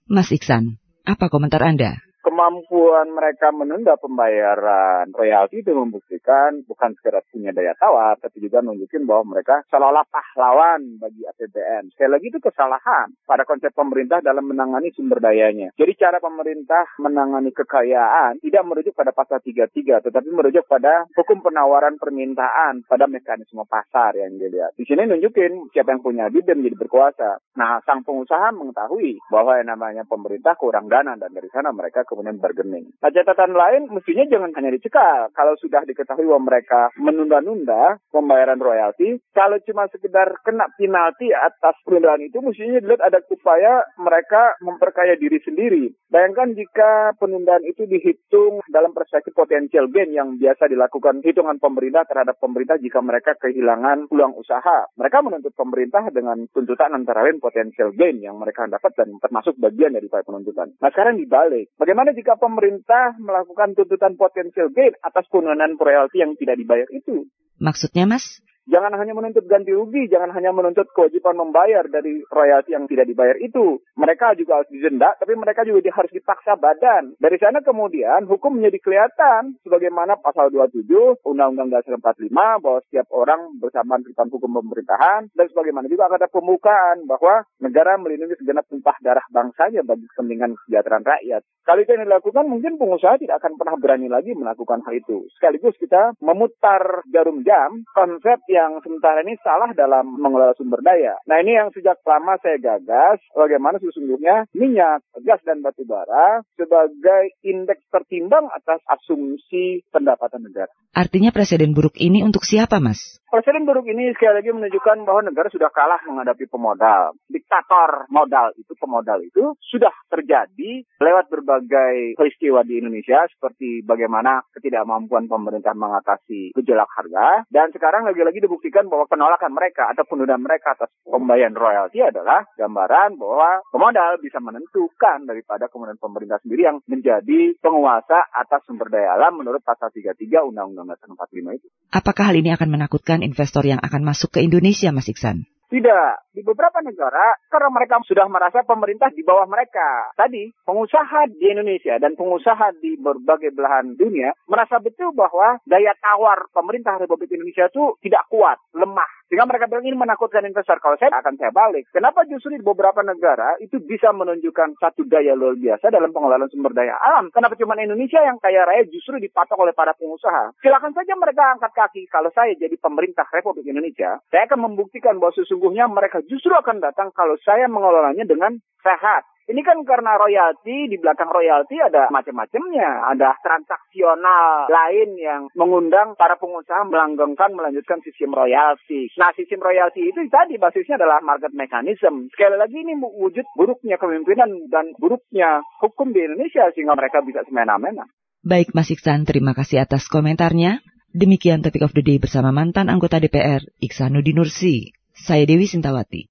Mas Iksan, apa komentar Anda? Kemampuan mereka menunda pembayaran royalti itu membuktikan bukan sekedar punya daya tawar, tapi juga nunjukin bahwa mereka seolah-olah pahlawan bagi APBN. Sekali lagi itu kesalahan pada konsep pemerintah dalam menangani sumber dayanya. Jadi cara pemerintah menangani kekayaan tidak merujuk pada pasal 33, tetapi merujuk pada hukum penawaran permintaan, pada mekanisme pasar yang dilihat. Di sini nunjukin siapa yang punya duit dan menjadi berkuasa. Nah, sang pengusaha mengetahui bahwa yang namanya pemerintah kurang dana dan dari sana mereka kemudian bergening. Nah, catatan lain mestinya jangan hanya dicekal. Kalau sudah diketahui bahwa mereka menunda-nunda pembayaran royalti, kalau cuma sekedar kena penalti atas penundaan itu, mestinya dilihat ada upaya mereka memperkaya diri sendiri. Bayangkan jika penundaan itu dihitung dalam perspektif potensial gain yang biasa dilakukan hitungan pemerintah terhadap pemerintah jika mereka kehilangan peluang usaha. Mereka menuntut pemerintah dengan tuntutan antara lain potensial gain yang mereka dapat dan termasuk bagian dari penuntutan. Nah, sekarang dibalik. Bagaimana jika pemerintah melakukan tuntutan potensial gain atas penundaan royalti yang tidak dibayar itu? Maksudnya, Mas? Jangan hanya menuntut ganti rugi, jangan hanya menuntut kewajiban membayar dari royalti yang tidak dibayar itu. Mereka juga harus didenda, tapi mereka juga harus dipaksa badan. Dari sana kemudian hukum menjadi kelihatan, sebagaimana pasal 27 Undang-Undang Dasar 45, bahwa setiap orang bersamaan tentang hukum pemerintahan, dan sebagaimana juga akan ada pembukaan bahwa negara melindungi segenap tumpah darah bangsanya bagi kepentingan kesejahteraan rakyat. Kalau itu yang dilakukan, mungkin pengusaha tidak akan pernah berani lagi melakukan hal itu. Sekaligus kita memutar jarum jam konsep yang sementara ini salah dalam mengelola sumber daya. Nah, ini yang sejak lama saya gagas, bagaimana sesungguhnya minyak, gas, dan batu bara sebagai indeks tertimbang atas asumsi pendapatan negara. Artinya presiden buruk ini untuk siapa, Mas? Presiden buruk ini sekali lagi menunjukkan bahwa negara sudah kalah menghadapi pemodal. Diktator modal itu, pemodal itu sudah terjadi lewat berbagai peristiwa di Indonesia, seperti bagaimana ketidakmampuan pemerintah mengatasi gejolak harga, dan sekarang lagi-lagi dibuktikan bahwa penolakan mereka atau penundaan mereka atas pembayaran royalti adalah gambaran bahwa pemodal bisa menentukan daripada kemudian pemerintah sendiri yang menjadi penguasa atas sumber daya alam menurut pasal 33 Undang-Undang Dasar 45 itu. Apakah hal ini akan menakutkan investor yang akan masuk ke Indonesia, Mas Iksan? Tidak. Di beberapa negara, karena mereka sudah merasa pemerintah di bawah mereka. Tadi, pengusaha di Indonesia dan pengusaha di berbagai belahan dunia merasa betul bahwa daya tawar pemerintah Republik Indonesia itu tidak kuat, lemah. Sehingga mereka bilang ini menakutkan investor. Kalau saya balik. Kenapa justru di beberapa negara itu bisa menunjukkan satu daya luar biasa dalam pengelolaan sumber daya alam? Kenapa cuma Indonesia yang kaya raya justru dipatok oleh para pengusaha? Silakan saja mereka angkat kaki. Kalau saya jadi pemerintah Republik Indonesia, saya akan membuktikan bahwa sesungguhnya mereka justru akan datang kalau saya mengelolanya dengan sehat. Ini kan karena royalti, di belakang royalti ada macam-macamnya. Ada transaksional lain yang mengundang para pengusaha melanggengkan, melanjutkan sistem royalti. Nah, sistem royalti itu tadi basisnya adalah market mechanism. Sekali lagi ini wujud buruknya kepemimpinan dan buruknya hukum di Indonesia sehingga mereka bisa semena-mena. Baik, Mas Iksan, terima kasih atas komentarnya. Demikian Topik of the Day bersama mantan anggota DPR, Iksanuddin Nursi. Saya Dewi Sintawati.